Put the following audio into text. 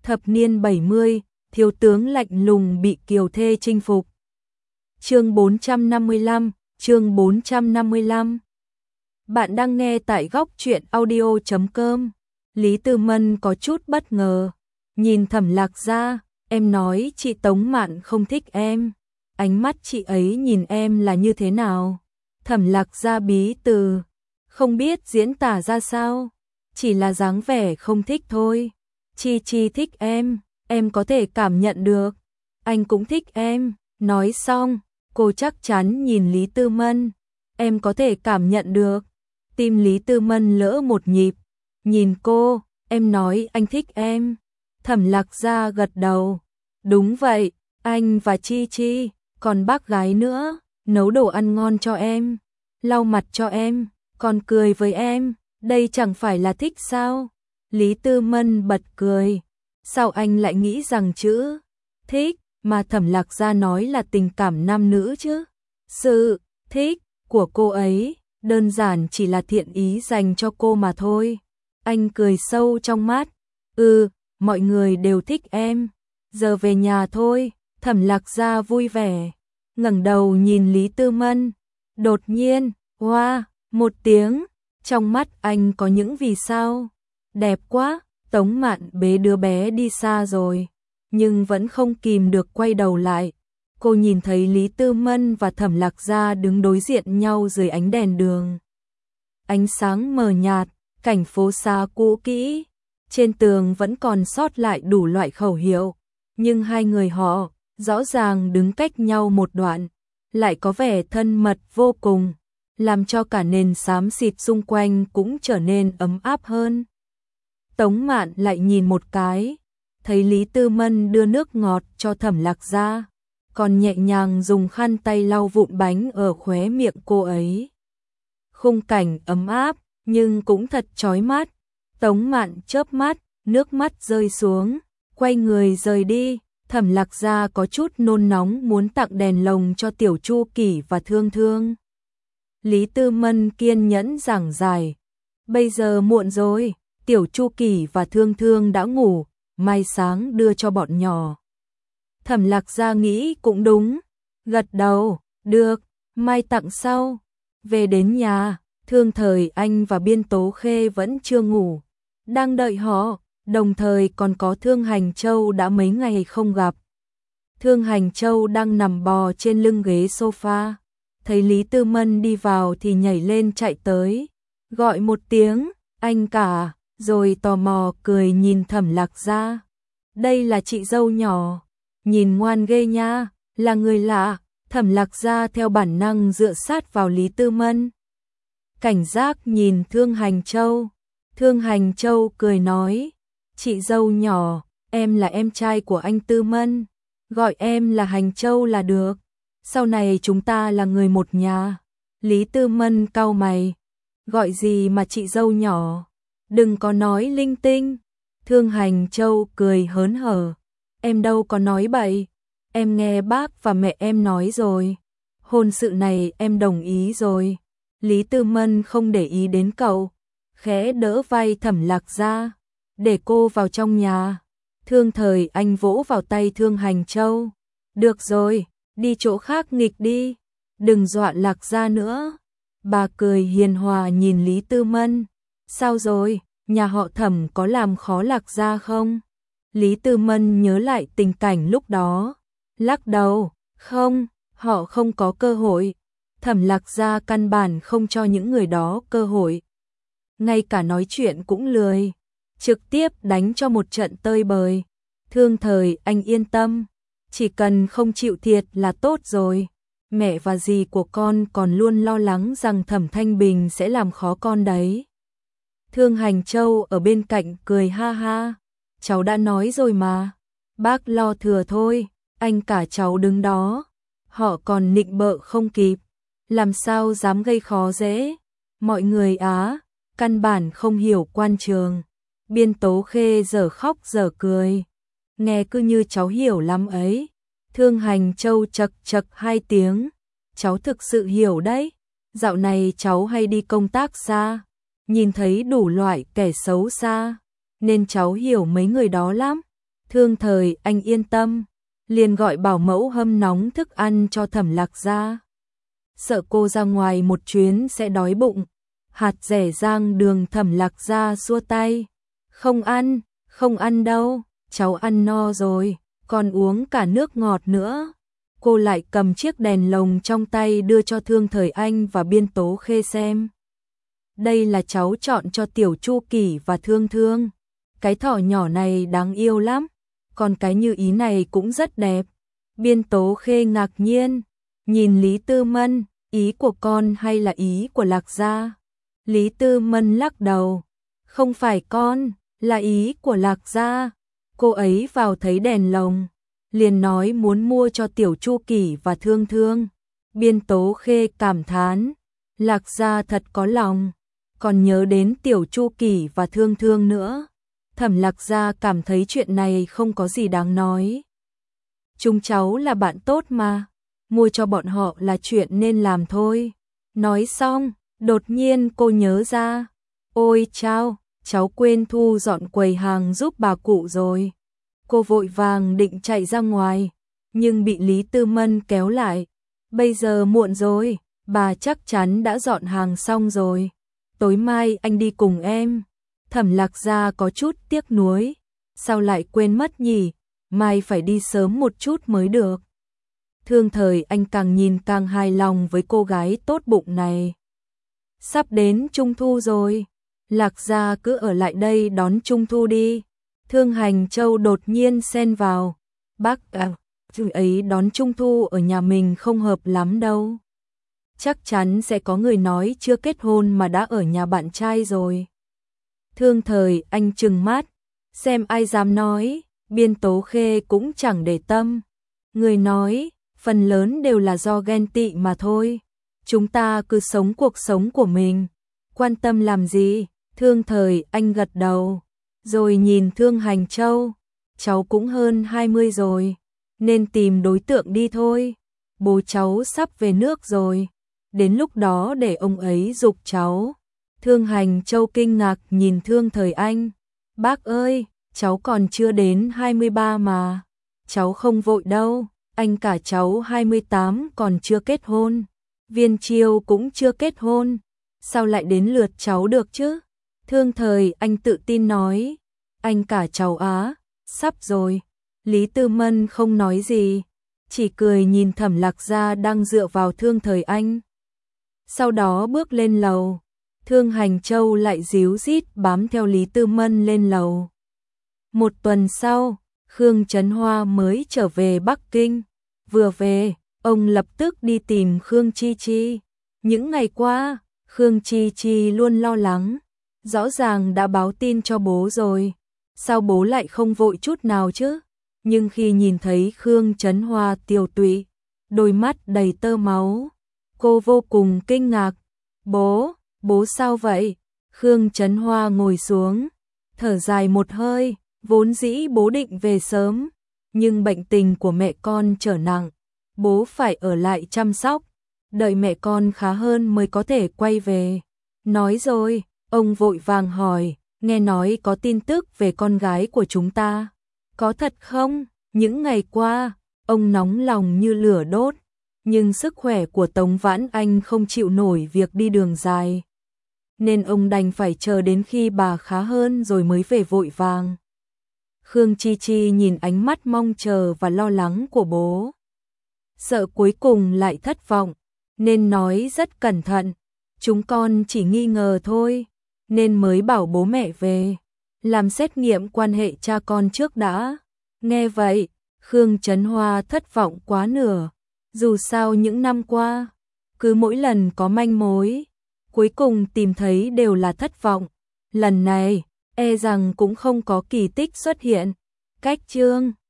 Thập niên 70, thiếu tướng lạnh lùng bị kiều thê chinh phục. Chương 455, chương 455. Bạn đang nghe tại góc truyện audio.com. Lý Tư Mân có chút bất ngờ, nhìn Thẩm Lạc Gia, em nói chị Tống Mạn không thích em, ánh mắt chị ấy nhìn em là như thế nào? Thẩm Lạc Gia bí từ, không biết diễn tả ra sao, chỉ là dáng vẻ không thích thôi. Chi thích em có thể cảm nhận được, anh cũng thích em. Nói xong, cô chắc chắn nhìn Lý Tư Mân, em có thể cảm nhận được. Tim Lý Tư Mân lỡ một nhịp, nhìn cô, em nói anh thích em. Thẩm Lạc Gia gật đầu, đúng vậy, anh và Chi, còn bác gái nữa, nấu đồ ăn ngon cho em, lau mặt cho em, còn cười với em, đây chẳng phải là thích sao? Lý Tư Mân bật cười, sao anh lại nghĩ rằng chữ thích mà Thẩm Lạc Gia nói là tình cảm nam nữ chứ? Sự thích của cô ấy đơn giản chỉ là thiện ý dành cho cô mà thôi. Anh cười sâu trong mắt, mọi người đều thích em, giờ về nhà thôi. Thẩm Lạc Gia vui vẻ, ngẩng đầu nhìn Lý Tư Mân, đột nhiên, hoa, một tiếng, trong mắt anh có những vì sao. Đẹp quá, Tống Mạn bế đứa bé đi xa rồi, nhưng vẫn không kìm được quay đầu lại. Cô nhìn thấy Lý Tư Mân và Thẩm Lạc Gia đứng đối diện nhau dưới ánh đèn đường. Ánh sáng mờ nhạt, cảnh phố xa cũ kỹ, trên tường vẫn còn sót lại đủ loại khẩu hiệu, nhưng hai người họ rõ ràng đứng cách nhau một đoạn, lại có vẻ thân mật vô cùng, làm cho cả nền xám xịt xung quanh cũng trở nên ấm áp hơn. Tống Mạn lại nhìn một cái, thấy Lý Tư Mân đưa nước ngọt cho Thẩm Lạc Gia, còn nhẹ nhàng dùng khăn tay lau vụn bánh ở khóe miệng cô ấy. Khung cảnh ấm áp, nhưng cũng thật chói mắt. Tống Mạn chớp mắt, nước mắt rơi xuống, quay người rời đi. Thẩm Lạc Gia có chút nôn nóng muốn tặng đèn lồng cho Tiểu Chu Kỷ và Thương Thương. Lý Tư Mân kiên nhẫn giảng giải, bây giờ muộn rồi, Tiểu Chu Kỷ và Thương Thương đã ngủ, mai sáng đưa cho bọn nhỏ. Thẩm Lạc Gia nghĩ cũng đúng, gật đầu, được, mai tặng sau. Về đến nhà, Thương Thời Anh và Biên Tố Khê vẫn chưa ngủ, đang đợi họ, đồng thời còn có Thương Hành Châu đã mấy ngày không gặp. Thương Hành Châu đang nằm bò trên lưng ghế sofa, thấy Lý Tư Mân đi vào thì nhảy lên chạy tới, gọi một tiếng, anh cả, rồi tò mò cười nhìn Thẩm Lạc Gia. Đây là chị dâu nhỏ, nhìn ngoan ghê nha, là người lạ. Thẩm Lạc Gia theo bản năng dựa sát vào Lý Tư Mân, cảnh giác nhìn Thương Hành Châu. Thương Hành Châu cười nói, chị dâu nhỏ, em là em trai của anh Tư Mân, gọi em là Hành Châu là được, sau này chúng ta là người một nhà. Lý Tư Mân cau mày, gọi gì mà chị dâu nhỏ, đừng có nói linh tinh. Thương Hành Châu cười hớn hở, em đâu có nói bậy, em nghe bác và mẹ em nói rồi, hôn sự này em đồng ý rồi. Lý Tư Mân không để ý đến cậu, khẽ đỡ vai Thẩm Lạc Gia, để cô vào trong nhà. Thương Thời Anh vỗ vào tay Thương Hành Châu, được rồi, đi chỗ khác nghịch đi, đừng dọa Lạc Gia nữa. Bà cười hiền hòa nhìn Lý Tư Mân, sao rồi, nhà họ Thẩm có làm khó Lạc Gia không? Lý Tư Mân nhớ lại tình cảnh lúc đó, lắc đầu, không, họ không có cơ hội. Thẩm Lạc Gia căn bản không cho những người đó cơ hội, ngay cả nói chuyện cũng lười, trực tiếp đánh cho một trận tơi bời. Thương Thời Anh yên tâm, chỉ cần không chịu thiệt là tốt rồi. Mẹ và dì của con còn luôn lo lắng rằng Thẩm Thanh Bình sẽ làm khó con đấy. Thương Hành Châu ở bên cạnh cười ha ha, cháu đã nói rồi mà, bác lo thừa thôi, anh cả cháu đứng đó, họ còn nịnh bợ không kịp, làm sao dám gây khó dễ. Mọi người căn bản không hiểu quan trường. Biên Tố Khê giờ khóc giờ cười, nghe cứ như cháu hiểu lắm ấy. Thương Hành Châu chật chật hai tiếng, cháu thực sự hiểu đấy, dạo này cháu hay đi công tác xa, nhìn thấy đủ loại kẻ xấu xa, nên cháu hiểu mấy người đó lắm. Thương Thời Anh yên tâm, liền gọi bảo mẫu hâm nóng thức ăn cho Thẩm Lạc Gia. Sợ cô ra ngoài một chuyến sẽ đói bụng. Hạt rẻ rang đường Thẩm Lạc Gia xua tay. Không ăn đâu, cháu ăn no rồi, còn uống cả nước ngọt nữa. Cô lại cầm chiếc đèn lồng trong tay đưa cho Thương Thời Anh và Biên Tố Khê xem. Đây là cháu chọn cho Tiểu Chu Kỳ và Thương Thương. Cái thỏ nhỏ này đáng yêu lắm, còn cái như ý này cũng rất đẹp. Biên Tố Khê ngạc nhiên, nhìn Lý Tư Mân, ý của con hay là ý của Lạc Gia? Lý Tư Mân lắc đầu, không phải con, là ý của Lạc Gia. Cô ấy vào thấy đèn lồng, liền nói muốn mua cho Tiểu Chu Kỳ và Thương Thương. Biên Tố Khê cảm thán, Lạc Gia thật có lòng, còn nhớ đến Tiểu Chu Kỳ và Thương Thương nữa. Thẩm Lạc Gia cảm thấy chuyện này không có gì đáng nói. Chúng cháu là bạn tốt mà, mua cho bọn họ là chuyện nên làm thôi. Nói xong, đột nhiên cô nhớ ra, ôi chao, cháu quên thu dọn quầy hàng giúp bà cụ rồi. Cô vội vàng định chạy ra ngoài, nhưng bị Lý Tư Mân kéo lại. Bây giờ muộn rồi, bà chắc chắn đã dọn hàng xong rồi. Tối mai anh đi cùng em. Thẩm Lạc Gia có chút tiếc nuối. Sao lại quên mất nhỉ? Mai phải đi sớm một chút mới được. Thương Thời Anh càng nhìn càng hài lòng với cô gái tốt bụng này. Sắp đến Trung Thu rồi. Lạc Gia cứ ở lại đây đón Trung Thu đi. Thương Hành Châu đột nhiên xen vào. Bác chú ấy đón Trung Thu ở nhà mình không hợp lắm đâu. Chắc chắn sẽ có người nói chưa kết hôn mà đã ở nhà bạn trai rồi. Thương Thời Anh trừng mắt, xem ai dám nói. Biên Tố Khê cũng chẳng để tâm. Người nói, phần lớn đều là do ghen tị mà thôi. Chúng ta cứ sống cuộc sống của mình, quan tâm làm gì? Thương Thời Anh gật đầu, rồi nhìn Thương Hành Châu, cháu cũng hơn 20 rồi, nên tìm đối tượng đi thôi. Bố cháu sắp về nước rồi, đến lúc đó để ông ấy giục cháu. Thương Hành Châu kinh ngạc nhìn Thương Thời Anh, bác ơi, cháu còn chưa đến 23 mà, cháu không vội đâu, anh cả cháu 28 còn chưa kết hôn, Viên Chiêu cũng chưa kết hôn, sao lại đến lượt cháu được chứ? Thương Thời Anh tự tin nói, anh cả cháu á, sắp rồi. Lý Tư Mân không nói gì, chỉ cười nhìn Thẩm Lạc Gia đang dựa vào Thương Thời Anh. Sau đó bước lên lầu, Thương Hành Châu lại díu dít bám theo Lý Tư Mân lên lầu. Một tuần sau, Khương Trấn Hoa mới trở về Bắc Kinh. Vừa về, ông lập tức đi tìm Khương Chi Chi. Những ngày qua, Khương Chi Chi luôn lo lắng. Rõ ràng đã báo tin cho bố rồi, sao bố lại không vội chút nào chứ? Nhưng khi nhìn thấy Khương Trấn Hoa tiều tụy, đôi mắt đầy tơ máu, cô vô cùng kinh ngạc. Bố sao vậy? Khương Trấn Hoa ngồi xuống, thở dài một hơi, vốn dĩ bố định về sớm, nhưng bệnh tình của mẹ con trở nặng, bố phải ở lại chăm sóc, đợi mẹ con khá hơn mới có thể quay về. Nói rồi, ông vội vàng hỏi, nghe nói có tin tức về con gái của chúng ta. Có thật không? Những ngày qua, ông nóng lòng như lửa đốt, nhưng sức khỏe của Tống Vãn Anh không chịu nổi việc đi đường dài, nên ông đành phải chờ đến khi bà khá hơn rồi mới về vội vàng. Khương Chi Chi nhìn ánh mắt mong chờ và lo lắng của bố, sợ cuối cùng lại thất vọng, nên nói rất cẩn thận, chúng con chỉ nghi ngờ thôi, nên mới bảo bố mẹ về, làm xét nghiệm quan hệ cha con trước đã. Nghe vậy, Khương Trấn Hoa thất vọng quá nửa, dù sao những năm qua, cứ mỗi lần có manh mối, cuối cùng tìm thấy đều là thất vọng. Lần này, e rằng cũng không có kỳ tích xuất hiện. Cách chương